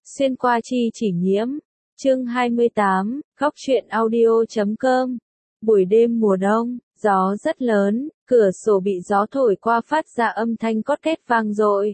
Xuyên qua chi chỉ nhiễm. Chương 28, góc truyện audio.com. Buổi đêm mùa đông, gió rất lớn, cửa sổ bị gió thổi qua phát ra âm thanh cót két vang dội.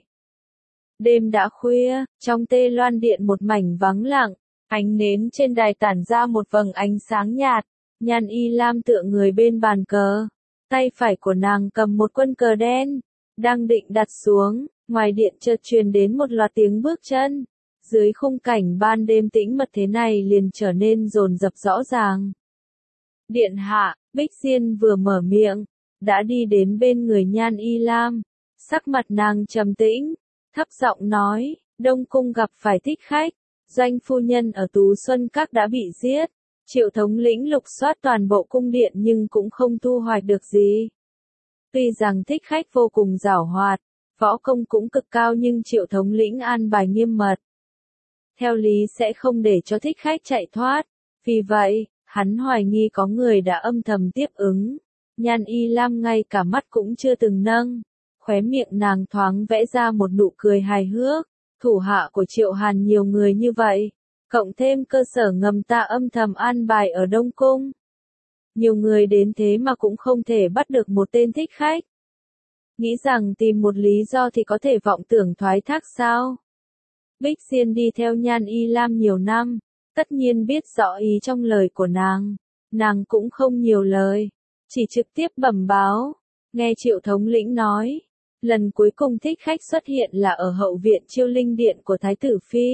Đêm đã khuya, trong tê loan điện một mảnh vắng lặng, ánh nến trên đài tản ra một vầng ánh sáng nhạt. Nhan Y Lam tựa người bên bàn cờ, tay phải của nàng cầm một quân cờ đen, đang định đặt xuống, ngoài điện chợt truyền đến một loạt tiếng bước chân. Dưới khung cảnh ban đêm tĩnh mật thế này liền trở nên dồn dập rõ ràng. Điện hạ, Bích Diên vừa mở miệng, đã đi đến bên người Nhan Y Lam, sắc mặt nàng trầm tĩnh, thấp giọng nói, Đông Cung gặp phải thích khách, doanh phu nhân ở Tú Xuân Các đã bị giết. Triệu thống lĩnh lục soát toàn bộ cung điện nhưng cũng không thu hoạch được gì. Tuy rằng thích khách vô cùng giảo hoạt, võ công cũng cực cao nhưng triệu thống lĩnh an bài nghiêm mật. Theo lý sẽ không để cho thích khách chạy thoát, vì vậy, hắn hoài nghi có người đã âm thầm tiếp ứng. Nhan Y Lam ngay cả mắt cũng chưa từng nâng, khóe miệng nàng thoáng vẽ ra một nụ cười hài hước, thủ hạ của Triệu Hàn nhiều người như vậy. Cộng thêm cơ sở ngầm ta âm thầm an bài ở Đông Cung. Nhiều người đến thế mà cũng không thể bắt được một tên thích khách. Nghĩ rằng tìm một lý do thì có thể vọng tưởng thoái thác sao? Bích Diên đi theo Nhan Y Lam nhiều năm, tất nhiên biết rõ ý trong lời của nàng. Nàng cũng không nhiều lời, chỉ trực tiếp bẩm báo. Nghe Triệu thống lĩnh nói, lần cuối cùng thích khách xuất hiện là ở hậu viện Chiêu Linh Điện của Thái tử Phi.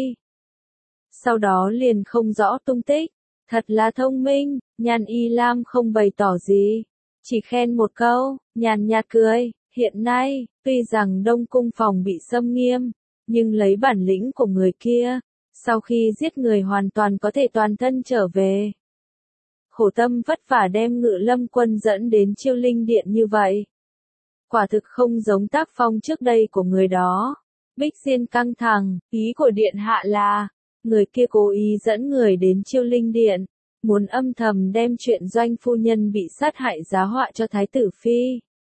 Sau đó liền không rõ tung tích, thật là thông minh. Nhan Y Lam không bày tỏ gì, chỉ khen một câu, nhàn nhạt cười. Hiện nay, tuy rằng Đông Cung phòng bị xâm nghiêm, nhưng lấy bản lĩnh của người kia, sau khi giết người hoàn toàn có thể toàn thân trở về. Khổ tâm vất vả đem Ngự Lâm quân dẫn đến Chiêu Linh Điện như vậy, quả thực không giống tác phong trước đây của người đó. Bích Diên căng thẳng, ý của điện hạ là, người kia cố ý dẫn người đến Chiêu Linh Điện, muốn âm thầm đem chuyện doanh phu nhân bị sát hại giá họa cho Thái tử Phi.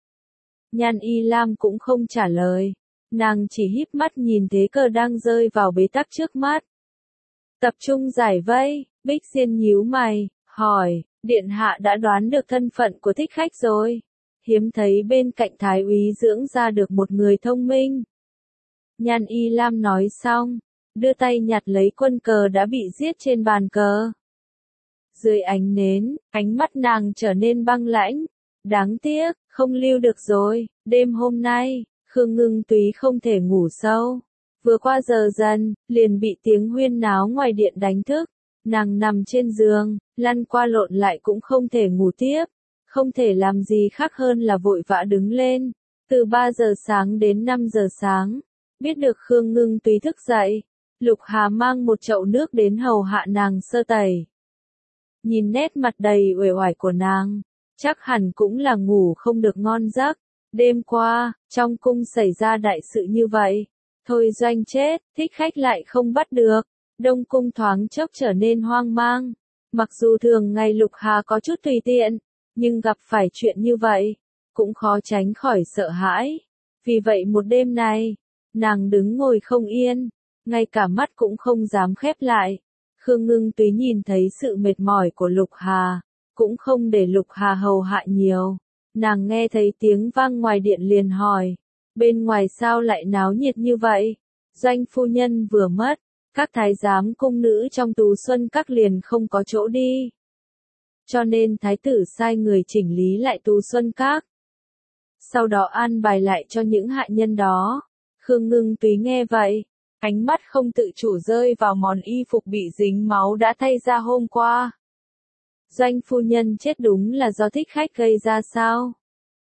Nhan Y Lam cũng không trả lời, nàng chỉ híp mắt nhìn thế cờ đang rơi vào bế tắc trước mắt. Tập trung giải vây, Bích Diên nhíu mày, hỏi, điện hạ đã đoán được thân phận của thích khách rồi. Hiếm thấy bên cạnh Thái úy dưỡng ra được một người thông minh. Nhan Y Lam nói xong, đưa tay nhặt lấy quân cờ đã bị giết trên bàn cờ. Dưới ánh nến, ánh mắt nàng trở nên băng lãnh. Đáng tiếc, không lưu được rồi. Đêm hôm nay, Khương Ngưng Túy không thể ngủ sâu. Vừa qua giờ dần, liền bị tiếng huyên náo ngoài điện đánh thức. Nàng nằm trên giường, lăn qua lộn lại cũng không thể ngủ tiếp. Không thể làm gì khác hơn là vội vã đứng lên. Từ 3 giờ sáng đến 5 giờ sáng, biết được Khương Ngưng Túy thức dậy. Lục Hà mang một chậu nước đến hầu hạ nàng sơ tẩy. Nhìn nét mặt đầy uể oải của nàng, chắc hẳn cũng là ngủ không được ngon giấc. Đêm qua, trong cung xảy ra đại sự như vậy. Thôi doanh chết, thích khách lại không bắt được. Đông cung thoáng chốc trở nên hoang mang. Mặc dù thường ngày Lục Hà có chút tùy tiện, nhưng gặp phải chuyện như vậy, cũng khó tránh khỏi sợ hãi. Vì vậy một đêm này, nàng đứng ngồi không yên, ngay cả mắt cũng không dám khép lại. Khương Ngưng Túy nhìn thấy sự mệt mỏi của Lục Hà, cũng không để Lục Hà hầu hạ nhiều. Nàng nghe thấy tiếng vang ngoài điện liền hỏi, bên ngoài sao lại náo nhiệt như vậy? Doanh phu nhân vừa mất, các thái giám cung nữ trong Tú Xuân Các liền không có chỗ đi. Cho nên thái tử sai người chỉnh lý lại Tú Xuân Các. Sau đó an bài lại cho những hạ nhân đó. Khương Ngưng Túy nghe vậy, ánh mắt không tự chủ rơi vào món y phục bị dính máu đã thay ra hôm qua. Doanh phu nhân chết đúng là do thích khách gây ra sao?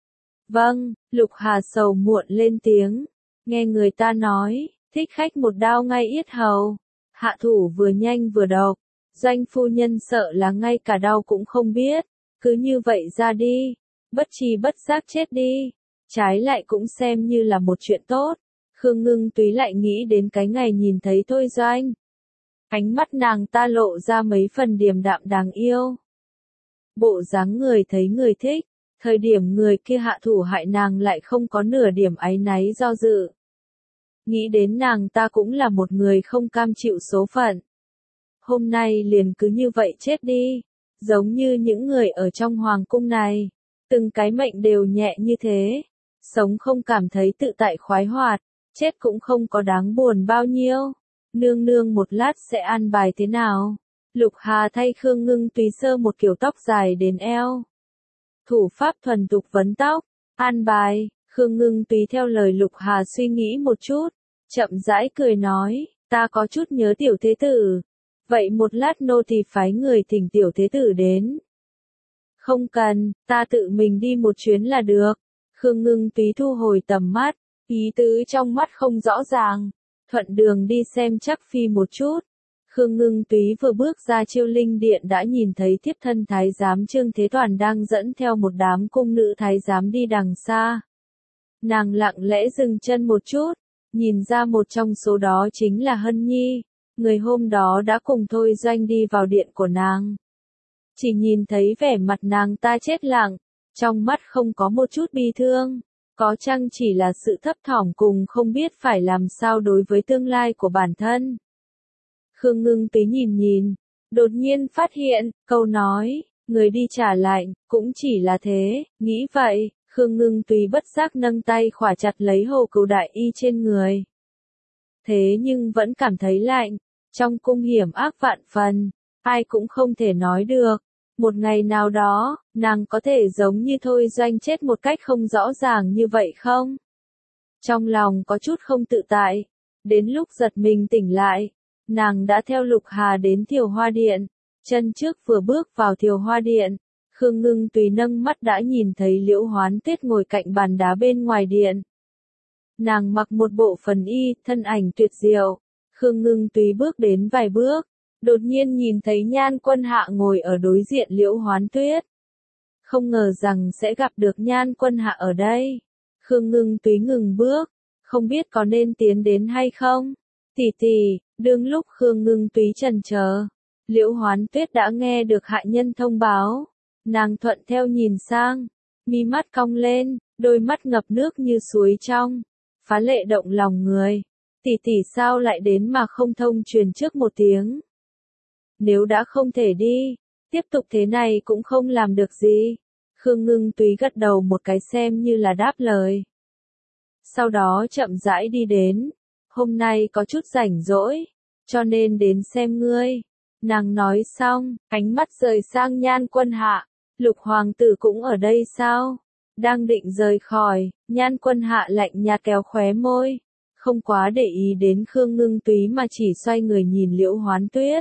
Vâng, Lục Hà sầu muộn lên tiếng. Nghe người ta nói, thích khách một đao ngay yết hầu. Hạ thủ vừa nhanh vừa độc. Doanh phu nhân sợ là ngay cả đau cũng không biết. Cứ như vậy ra đi. Bất tri bất giác chết đi. Trái lại cũng xem như là một chuyện tốt. Khương Ngưng Túy lại nghĩ đến cái ngày nhìn thấy Thôi Doanh. Ánh mắt nàng ta lộ ra mấy phần điềm đạm đáng yêu. Bộ dáng người thấy người thích, thời điểm người kia hạ thủ hại nàng lại không có nửa điểm áy náy do dự. nghĩ đến nàng ta cũng là một người không cam chịu số phận. Hôm nay liền cứ như vậy chết đi, giống như những người ở trong hoàng cung này, từng cái mệnh đều nhẹ như thế, sống không cảm thấy tự tại khoái hoạt, chết cũng không có đáng buồn bao nhiêu. Nương nương một lát sẽ an bài thế nào? Lục Hà thay Khương Ngưng Túy sơ một kiểu tóc dài đến eo. Thủ pháp thuần thục vấn tóc, an bài, Khương Ngưng Túy theo lời Lục Hà suy nghĩ một chút, chậm rãi cười nói, ta có chút nhớ tiểu thế tử. Vậy một lát nô tỳ phái người thỉnh tiểu thế tử đến. Không cần, ta tự mình đi một chuyến là được. Khương Ngưng Túy thu hồi tầm mắt, ý tứ trong mắt không rõ ràng. Thuận đường đi xem chắc phi một chút. Khương Ngưng Túy vừa bước ra Chiêu Linh Điện đã nhìn thấy thiếp thân thái giám Trương Thế Toàn đang dẫn theo một đám cung nữ thái giám đi đằng xa. Nàng lặng lẽ dừng chân một chút, nhìn ra một trong số đó chính là Hân Nhi, người hôm đó đã cùng Thôi Doanh đi vào điện của nàng. Chỉ nhìn thấy vẻ mặt nàng ta chết lặng, trong mắt không có một chút bi thương, có chăng chỉ là sự thấp thỏm cùng không biết phải làm sao đối với tương lai của bản thân. Khương Ngưng Túy nhìn, đột nhiên phát hiện, câu nói, người đi trả lạnh, cũng chỉ là thế, nghĩ vậy, Khương Ngưng Túy bất giác nâng tay khỏa chặt lấy Hồ Cửu đại y trên người. Thế nhưng vẫn cảm thấy lạnh, trong cung hiểm ác vạn phần, ai cũng không thể nói được. Một ngày nào đó, nàng có thể giống như Thôi Doanh chết một cách không rõ ràng như vậy không? Trong lòng có chút không tự tại, đến lúc giật mình tỉnh lại, nàng đã theo Lục Hà đến Thiều Hoa Điện, chân trước vừa bước vào Thiều Hoa Điện, Khương Ngưng Túy nâng mắt đã nhìn thấy Liễu Hoán Tuyết ngồi cạnh bàn đá bên ngoài điện. Nàng mặc một bộ phần y, thân ảnh tuyệt diệu, Khương Ngưng Túy bước đến vài bước, đột nhiên nhìn thấy Nhan Quân Hạ ngồi ở đối diện Liễu Hoán Tuyết. Không ngờ rằng sẽ gặp được Nhan Quân Hạ ở đây. Khương Ngưng Túy ngừng bước, không biết có nên tiến đến hay không. Tỷ tỷ, đương lúc Khương Ngưng Túy chần chờ, Liễu Hoán Tuyết đã nghe được hạ nhân thông báo. Nàng thuận theo nhìn sang, mi mắt cong lên, đôi mắt ngập nước như suối trong, phá lệ động lòng người. Tỷ tỷ sao lại đến mà không thông truyền trước một tiếng? Nếu đã không thể đi, tiếp tục thế này cũng không làm được gì. Khương Ngưng Túy gật đầu một cái xem như là đáp lời. Sau đó chậm rãi đi đến. Hôm nay có chút rảnh rỗi, cho nên đến xem ngươi. Nàng nói xong, ánh mắt rời sang Nhan Quân Hạ. Lục hoàng tử cũng ở đây sao? Đang định rời khỏi, Nhan Quân Hạ lạnh nhạt kéo khóe môi. Không quá để ý đến Khương Ngưng Túy mà chỉ xoay người nhìn Liễu Hoán Tuyết.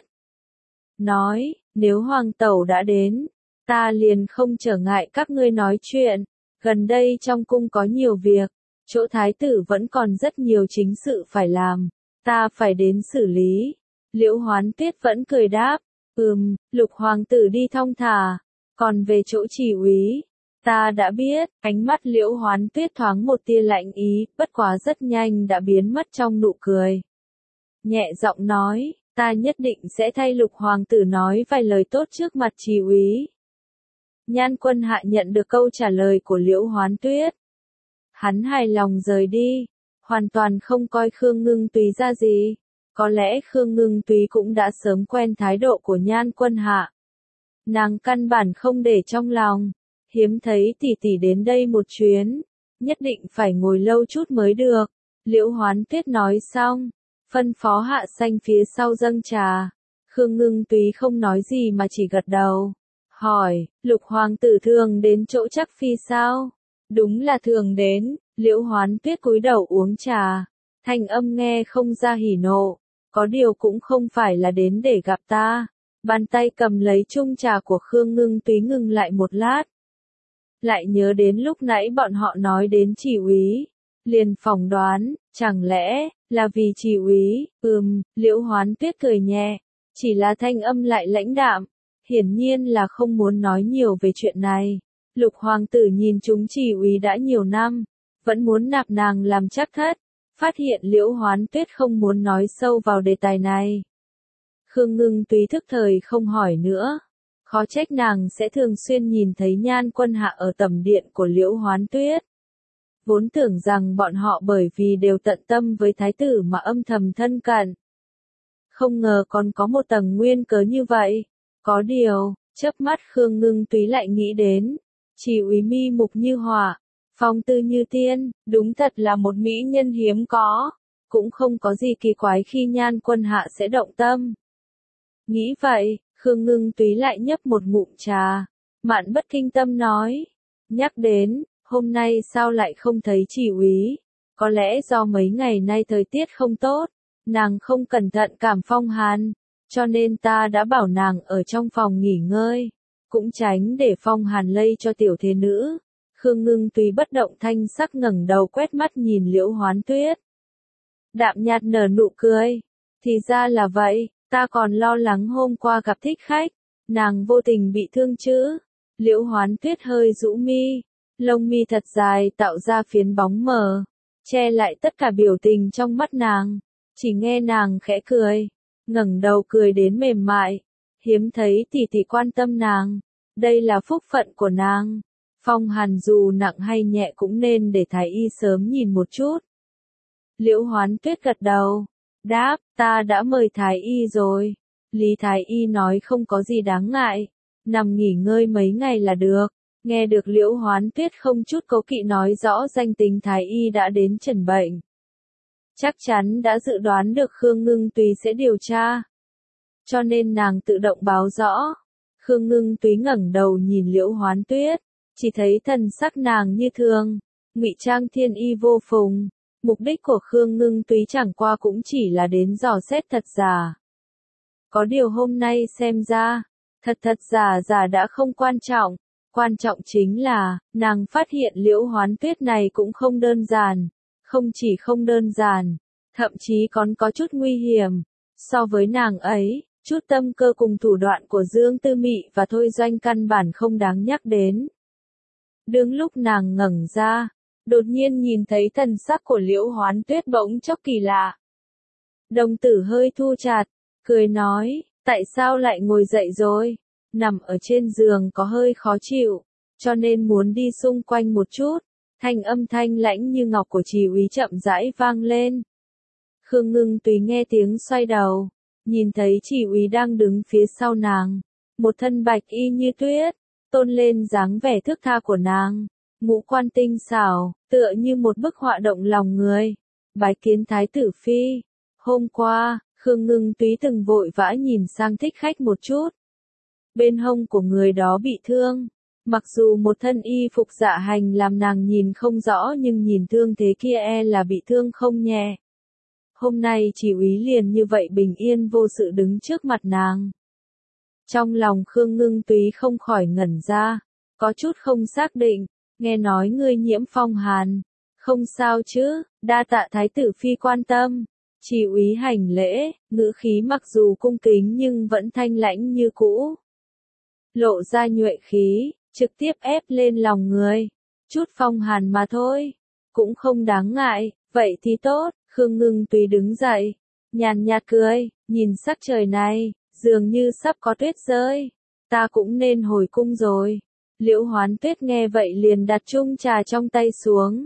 Nói, nếu hoàng tẩu đã đến, ta liền không trở ngại các ngươi nói chuyện. Gần đây trong cung có nhiều việc, chỗ thái tử vẫn còn rất nhiều chính sự phải làm, ta phải đến xử lý. Liễu Hoán Tuyết vẫn cười đáp, Lục hoàng tử đi thong thả, còn về chỗ chỉ úy, ta đã biết. Ánh mắt Liễu Hoán Tuyết thoáng một tia lạnh ý, bất quá rất nhanh đã biến mất trong nụ cười. Nhẹ giọng nói, ta nhất định sẽ thay Lục hoàng tử nói vài lời tốt trước mặt chỉ úy. Nhan Quân Hạ nhận được câu trả lời của Liễu Hoán Tuyết. Hắn hài lòng rời đi, hoàn toàn không coi Khương Ngưng Túy ra gì. Có lẽ Khương Ngưng Túy cũng đã sớm quen thái độ của Nhan Quân Hạ. Nàng căn bản không để trong lòng, hiếm thấy tỷ tỷ đến đây một chuyến, nhất định phải ngồi lâu chút mới được. Liễu Hoán Tuyết nói xong, phân phó Hạ Xanh phía sau dâng trà. Khương Ngưng Túy không nói gì mà chỉ gật đầu. Hỏi, Lục hoàng tử thường đến chỗ chắc phi sao? Đúng là thường đến. Liễu Hoán Tuyết cúi đầu uống trà, thanh âm nghe không ra hỉ nộ, có điều cũng không phải là đến để gặp ta. Bàn tay cầm lấy chung trà của Khương Ngưng Túy ngừng lại một lát. Lại nhớ đến lúc nãy bọn họ nói đến chỉ úy, liền phỏng đoán, chẳng lẽ là vì chỉ úy? Liễu Hoán Tuyết cười nhẹ, chỉ là thanh âm lại lãnh đạm, hiển nhiên là không muốn nói nhiều về chuyện này. Lục hoàng tử nhìn chúng chỉ úy đã nhiều năm, vẫn muốn nạp nàng làm trác thất, phát hiện Liễu Hoán Tuyết không muốn nói sâu vào đề tài này. Khương Ngưng Túy thức thời không hỏi nữa, khó trách nàng sẽ thường xuyên nhìn thấy Nhan Quân Hạ ở tầm điện của Liễu Hoán Tuyết. vốn tưởng rằng bọn họ bởi vì đều tận tâm với thái tử mà âm thầm thân cận. Không ngờ còn có một tầng nguyên cớ như vậy. Có điều, chớp mắt Khương Ngưng Túy lại nghĩ đến, chỉ úy mi mục như họa, phong tư như tiên, đúng thật là một mỹ nhân hiếm có, cũng không có gì kỳ quái khi Nhan Quân Hạ sẽ động tâm. Nghĩ vậy, Khương Ngưng Túy lại nhấp một ngụm trà, Mạn Bất Kinh Tâm nói, nhắc đến, hôm nay sao lại không thấy chỉ úy, có lẽ do mấy ngày nay thời tiết không tốt, nàng không cẩn thận cảm phong hàn, cho nên ta đã bảo nàng ở trong phòng nghỉ ngơi, cũng tránh để phong hàn lây cho tiểu thế nữ. Khương Ngưng Túy bất động thanh sắc ngẩng đầu quét mắt nhìn Liễu Hoán Tuyết. Đạm nhạt nở nụ cười, thì ra là vậy, ta còn lo lắng hôm qua gặp thích khách, nàng vô tình bị thương chứ. Liễu Hoán Tuyết hơi rũ mi, lông mi thật dài tạo ra phiến bóng mờ, che lại tất cả biểu tình trong mắt nàng, chỉ nghe nàng khẽ cười, ngẩng đầu cười đến mềm mại, hiếm thấy tỷ tỷ quan tâm nàng, đây là phúc phận của nàng. Phong hàn dù nặng hay nhẹ cũng nên để thái y sớm nhìn một chút. Liễu Hoán Tuyết gật đầu, đáp, ta đã mời thái y rồi. Lý thái y nói không có gì đáng ngại, nằm nghỉ ngơi mấy ngày là được. Nghe được Liễu Hoán Tuyết không chút cố kỵ nói rõ danh tính thái y đã đến chẩn bệnh. Chắc chắn đã dự đoán được Khương Ngưng Túy sẽ điều tra, cho nên nàng tự động báo rõ. Khương Ngưng Túy ngẩng đầu nhìn Liễu Hoán Tuyết, chỉ thấy thần sắc nàng như thường, ngụy trang thiên y vô phùng. Mục đích của Khương Ngưng Túy chẳng qua cũng chỉ là đến dò xét thật giả. Có điều hôm nay xem ra, thật giả giả đã không quan trọng, quan trọng chính là, nàng phát hiện Liễu Hoán Tuyết này cũng không đơn giản, không chỉ không đơn giản, thậm chí còn có chút nguy hiểm. So với nàng ấy, chút tâm cơ cùng thủ đoạn của Dương Tư Mị và Thôi Doanh căn bản không đáng nhắc đến. Đương lúc nàng ngẩng ra, đột nhiên nhìn thấy thần sắc của Liễu Hoán Tuyết bỗng chốc kỳ lạ. Đồng tử hơi thu chặt, cười nói, tại sao lại ngồi dậy rồi? Nằm ở trên giường có hơi khó chịu, cho nên muốn đi xung quanh một chút. Thanh âm thanh lãnh như ngọc của Chỉ úy chậm rãi vang lên. Khương Ngưng Túy nghe tiếng xoay đầu, nhìn thấy Chỉ úy đang đứng phía sau nàng, một thân bạch y như tuyết, tôn lên dáng vẻ thước tha của nàng, ngũ quan tinh xảo, tựa như một bức họa động lòng người. Bái kiến thái tử phi. Hôm qua, Khương Ngưng Túy từng vội vã nhìn sang thích khách một chút. Bên hông của người đó bị thương. Mặc dù một thân y phục dạ hành làm nàng nhìn không rõ nhưng nhìn thương thế kia là bị thương không nhẹ. Hôm nay Chỉ úy liền như vậy bình yên vô sự đứng trước mặt nàng. Trong lòng Khương Ngưng Túy không khỏi ngẩn ra, có chút không xác định, nghe nói ngươi nhiễm phong hàn, không sao chứ, đa tạ thái tử phi quan tâm. Chỉ úy hành lễ, ngữ khí mặc dù cung kính nhưng vẫn thanh lãnh như cũ. Lộ ra nhuệ khí, trực tiếp ép lên lòng người. Chút phong hàn mà thôi, cũng không đáng ngại, vậy thì tốt. Khương Ngưng Túy đứng dậy, nhàn nhạt cười, nhìn sắc trời này, dường như sắp có tuyết rơi. Ta cũng nên hồi cung rồi. Liễu Hoán Tuyết nghe vậy liền đặt chung trà trong tay xuống.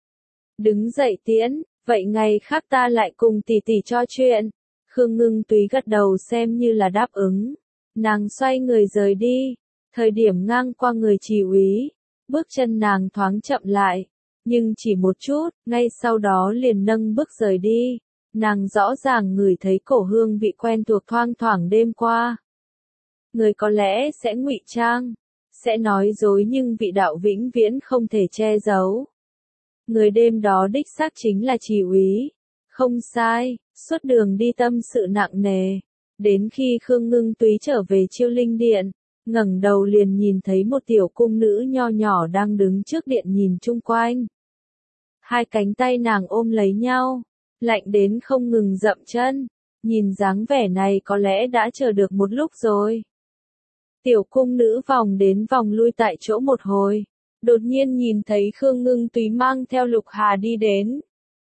Đứng dậy tiễn, vậy ngày khác ta lại cùng tỷ tỷ cho chuyện. Khương Ngưng Túy gật đầu xem như là đáp ứng. Nàng xoay người rời đi, thời điểm ngang qua người Chỉ úy, bước chân nàng thoáng chậm lại, nhưng chỉ một chút, ngay sau đó liền nâng bước rời đi. Nàng rõ ràng ngửi thấy cổ hương vị quen thuộc thoang thoảng đêm qua. Người có lẽ sẽ ngụy trang, sẽ nói dối nhưng vị đạo vĩnh viễn không thể che giấu. Người đêm đó đích xác chính là Chỉ úy. Không sai, suốt đường đi tâm sự nặng nề. Đến khi Khương Ngưng Túy trở về Chiêu Linh Điện, ngẩng đầu liền nhìn thấy một tiểu cung nữ nho nhỏ đang đứng trước điện nhìn chung quanh. Hai cánh tay nàng ôm lấy nhau, lạnh đến không ngừng dậm chân, nhìn dáng vẻ này có lẽ đã chờ được một lúc rồi. Tiểu cung nữ vòng đến vòng lui tại chỗ một hồi, đột nhiên nhìn thấy Khương Ngưng Túy mang theo Lục Hà đi đến.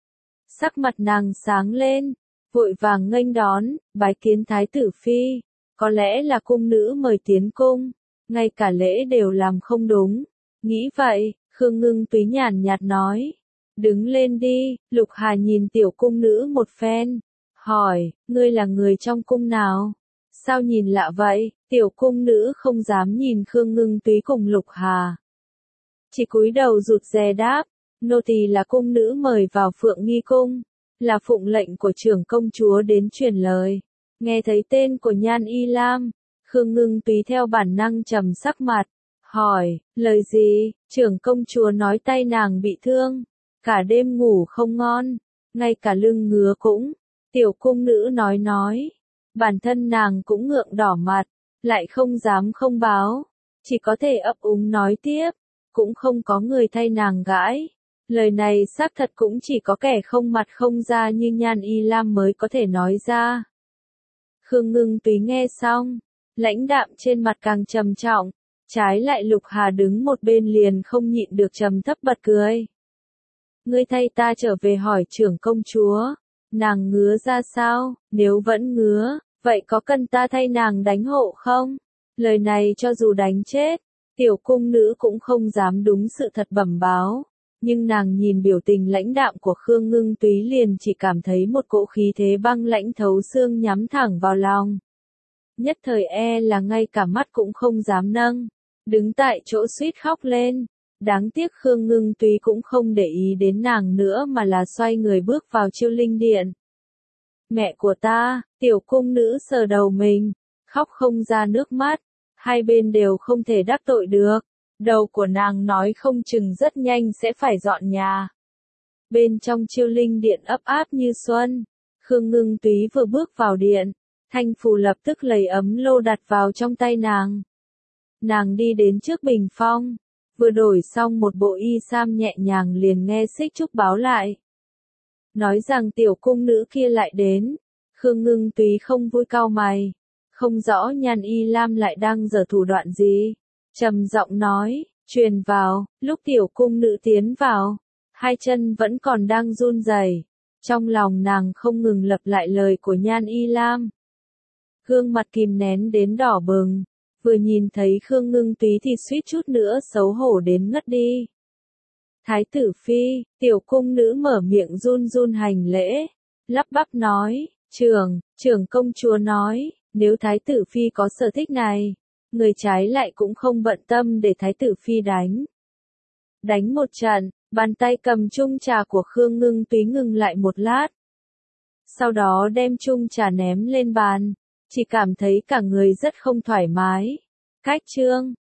Sắc mặt nàng sáng lên, vội vàng nghênh đón, bái kiến thái tử phi. Có lẽ là cung nữ mời tiến cung, ngay cả lễ đều làm không đúng. Nghĩ vậy, Khương Ngưng Túy nhàn nhạt nói. Đứng lên đi, Lục Hà nhìn tiểu cung nữ một phen. Hỏi, ngươi là người trong cung nào? Sao nhìn lạ vậy? Tiểu cung nữ không dám nhìn Khương Ngưng Túy cùng Lục Hà. Chỉ cúi đầu rụt rè đáp. Nô tỳ là cung nữ mời vào Phượng Nghi Cung. Là phụng lệnh của trưởng công chúa đến truyền lời. Nghe thấy tên của Nhan Y Lam. Khương Ngưng Túy theo bản năng trầm sắc mặt. Hỏi, lời gì? Trưởng công chúa nói tay nàng bị thương. Cả đêm ngủ không ngon. Ngay cả lưng ngứa cũng. Tiểu cung nữ nói. Bản thân nàng cũng ngượng đỏ mặt. Lại không dám không báo. Chỉ có thể ấp úng nói tiếp. Cũng không có người thay nàng gãi. Lời này xác thật cũng chỉ có kẻ không mặt không da như Nhan Y Lam mới có thể nói ra. Khương Ngưng Túy nghe xong. Lãnh đạm trên mặt càng trầm trọng. Trái lại Lục Hà đứng một bên liền không nhịn được trầm thấp bật cười. Ngươi thay ta trở về hỏi trưởng công chúa. Nàng ngứa ra sao? Nếu vẫn ngứa, vậy có cần ta thay nàng đánh hộ không? Lời này cho dù đánh chết, tiểu cung nữ cũng không dám đúng sự thật bẩm báo. Nhưng nàng nhìn biểu tình lãnh đạm của Khương Ngưng Túy liền chỉ cảm thấy một cỗ khí thế băng lãnh thấu xương nhắm thẳng vào lòng. Nhất thời là ngay cả mắt cũng không dám nâng. Đứng tại chỗ suýt khóc lên. Đáng tiếc Khương Ngưng Túy cũng không để ý đến nàng nữa mà là xoay người bước vào Chiêu Linh Điện. Mẹ của ta, tiểu cung nữ sờ đầu mình, khóc không ra nước mắt, hai bên đều không thể đắc tội được. Đầu của nàng nói không chừng rất nhanh sẽ phải dọn nhà. Bên trong Chiêu Linh Điện ấp áp như xuân, Khương Ngưng Túy vừa bước vào điện, Thanh Phù lập tức lấy ấm lô đặt vào trong tay nàng. Nàng đi đến trước bình phong, vừa đổi xong một bộ y sam nhẹ nhàng liền nghe Xích Trúc báo lại. Nói rằng tiểu cung nữ kia lại đến. Khương Ngưng Túy không vui cau mày. Không rõ Nhan Y Lam lại đang giở thủ đoạn gì. Trầm giọng nói, truyền vào. Lúc tiểu cung nữ tiến vào, hai chân vẫn còn đang run rẩy. Trong lòng nàng không ngừng lặp lại lời của Nhan Y Lam. Gương mặt kìm nén đến đỏ bừng. Vừa nhìn thấy Khương Ngưng Túy thì suýt chút nữa xấu hổ đến ngất đi. Thái tử phi, tiểu cung nữ mở miệng run run hành lễ, lắp bắp nói, trưởng công chúa nói, nếu thái tử phi có sở thích này, người trái lại cũng không bận tâm để thái tử phi đánh. Đánh một trận, bàn tay cầm chung trà của Khương Ngưng Túy ngừng lại một lát. Sau đó đem chung trà ném lên bàn, chỉ cảm thấy cả người rất không thoải mái. Cách chương